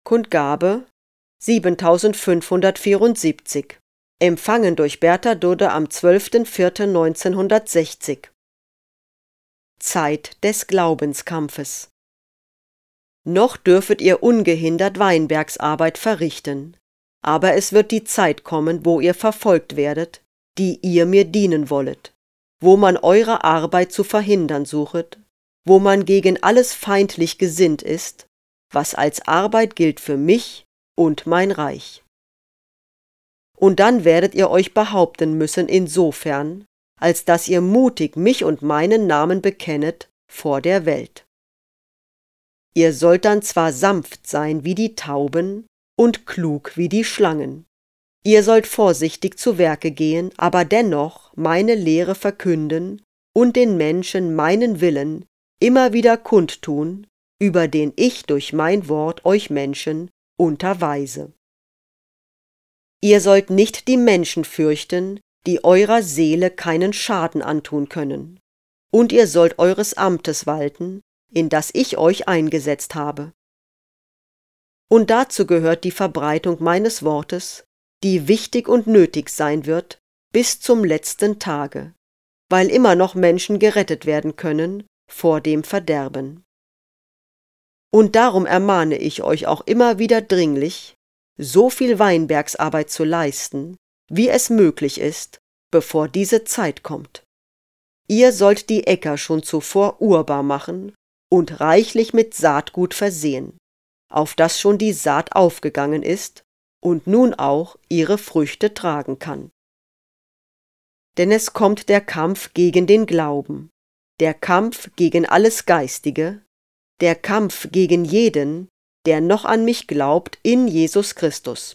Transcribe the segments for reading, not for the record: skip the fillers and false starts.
Kundgabe 7574. Empfangen durch Bertha Dudde am 12.04.1960. Zeit des Glaubenskampfes. Noch dürfet ihr ungehindert Weinbergsarbeit verrichten, aber es wird die Zeit kommen, wo ihr verfolgt werdet, die ihr mir dienen wollet, wo man eure Arbeit zu verhindern suchet, wo man gegen alles feindlich gesinnt ist, was als Arbeit gilt für mich und mein Reich. Und dann werdet ihr euch behaupten müssen insofern, als dass ihr mutig mich und meinen Namen bekennet vor der Welt. Ihr sollt dann zwar sanft sein wie die Tauben und klug wie die Schlangen. Ihr sollt vorsichtig zu Werke gehen, aber dennoch meine Lehre verkünden und den Menschen meinen Willen immer wieder kundtun, über den ich durch mein Wort euch Menschen unterweise. Ihr sollt nicht die Menschen fürchten, die eurer Seele keinen Schaden antun können, und ihr sollt eures Amtes walten, in das ich euch eingesetzt habe. Und dazu gehört die Verbreitung meines Wortes, die wichtig und nötig sein wird bis zum letzten Tage, weil immer noch Menschen gerettet werden können vor dem Verderben. Und darum ermahne ich euch auch immer wieder dringlich, so viel Weinbergsarbeit zu leisten, wie es möglich ist, bevor diese Zeit kommt. Ihr sollt die Äcker schon zuvor urbar machen und reichlich mit Saatgut versehen, auf das schon die Saat aufgegangen ist und nun auch ihre Früchte tragen kann. Denn es kommt der Kampf gegen den Glauben, der Kampf gegen alles Geistige, der Kampf gegen jeden, der noch an mich glaubt in Jesus Christus.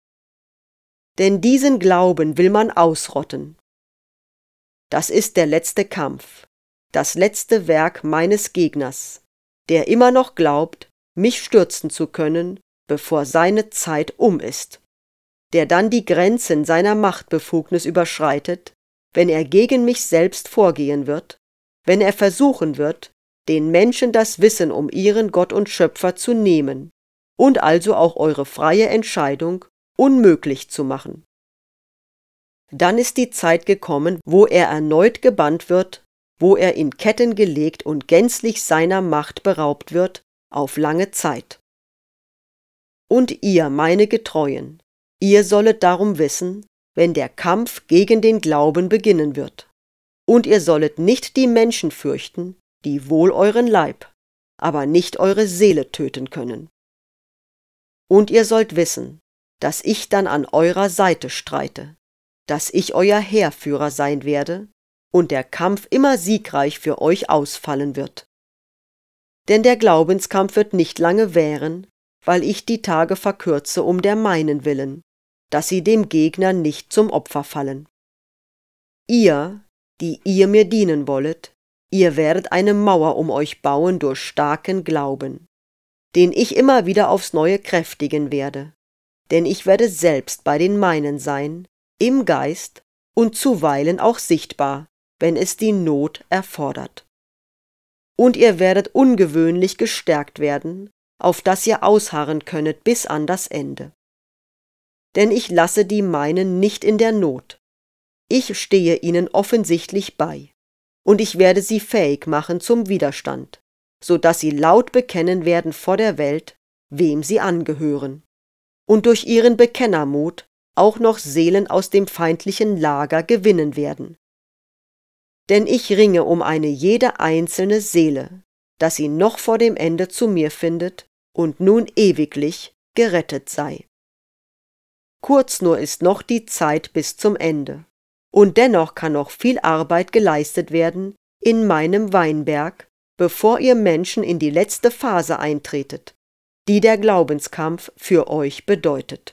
Denn diesen Glauben will man ausrotten. Das ist der letzte Kampf, das letzte Werk meines Gegners, der immer noch glaubt, mich stürzen zu können, bevor seine Zeit ist, der dann die Grenzen seiner Machtbefugnis überschreitet, wenn er gegen mich selbst vorgehen wird, wenn er versuchen wird, den Menschen das Wissen um ihren Gott und Schöpfer zu nehmen und also auch eure freie Entscheidung unmöglich zu machen. Dann ist die Zeit gekommen, wo er erneut gebannt wird, wo er in Ketten gelegt und gänzlich seiner Macht beraubt wird, auf lange Zeit. Und ihr, meine Getreuen, ihr sollet darum wissen, wenn der Kampf gegen den Glauben beginnen wird. Und ihr sollet nicht die Menschen fürchten, die wohl euren Leib, aber nicht eure Seele töten können. Und ihr sollt wissen, dass ich dann an eurer Seite streite, dass ich euer Heerführer sein werde und der Kampf immer siegreich für euch ausfallen wird. Denn der Glaubenskampf wird nicht lange währen, weil ich die Tage verkürze um der meinen willen, dass sie dem Gegner nicht zum Opfer fallen. Ihr, die ihr mir dienen wollet, ihr werdet eine Mauer um euch bauen durch starken Glauben, den ich immer wieder aufs Neue kräftigen werde, denn ich werde selbst bei den meinen sein, im Geist und zuweilen auch sichtbar, wenn es die Not erfordert. Und ihr werdet ungewöhnlich gestärkt werden, auf dass ihr ausharren könnet bis an das Ende. Denn ich lasse die meinen nicht in der Not. Ich stehe ihnen offensichtlich bei, und ich werde sie fähig machen zum Widerstand, so dass sie laut bekennen werden vor der Welt, wem sie angehören, und durch ihren Bekennermut auch noch Seelen aus dem feindlichen Lager gewinnen werden. Denn ich ringe um eine jede einzelne Seele, dass sie noch vor dem Ende zu mir findet und nun ewiglich gerettet sei. Kurz nur ist noch die Zeit bis zum Ende, und dennoch kann noch viel Arbeit geleistet werden in meinem Weinberg, bevor ihr Menschen in die letzte Phase eintretet, die der Glaubenskampf für euch bedeutet.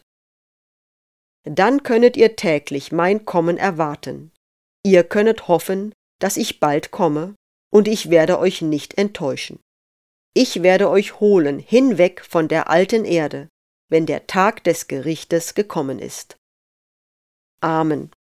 Dann könnet ihr täglich mein Kommen erwarten. Ihr könnet hoffen, dass ich bald komme, und ich werde euch nicht enttäuschen. Ich werde euch holen hinweg von der alten Erde, wenn der Tag des Gerichtes gekommen ist. Amen.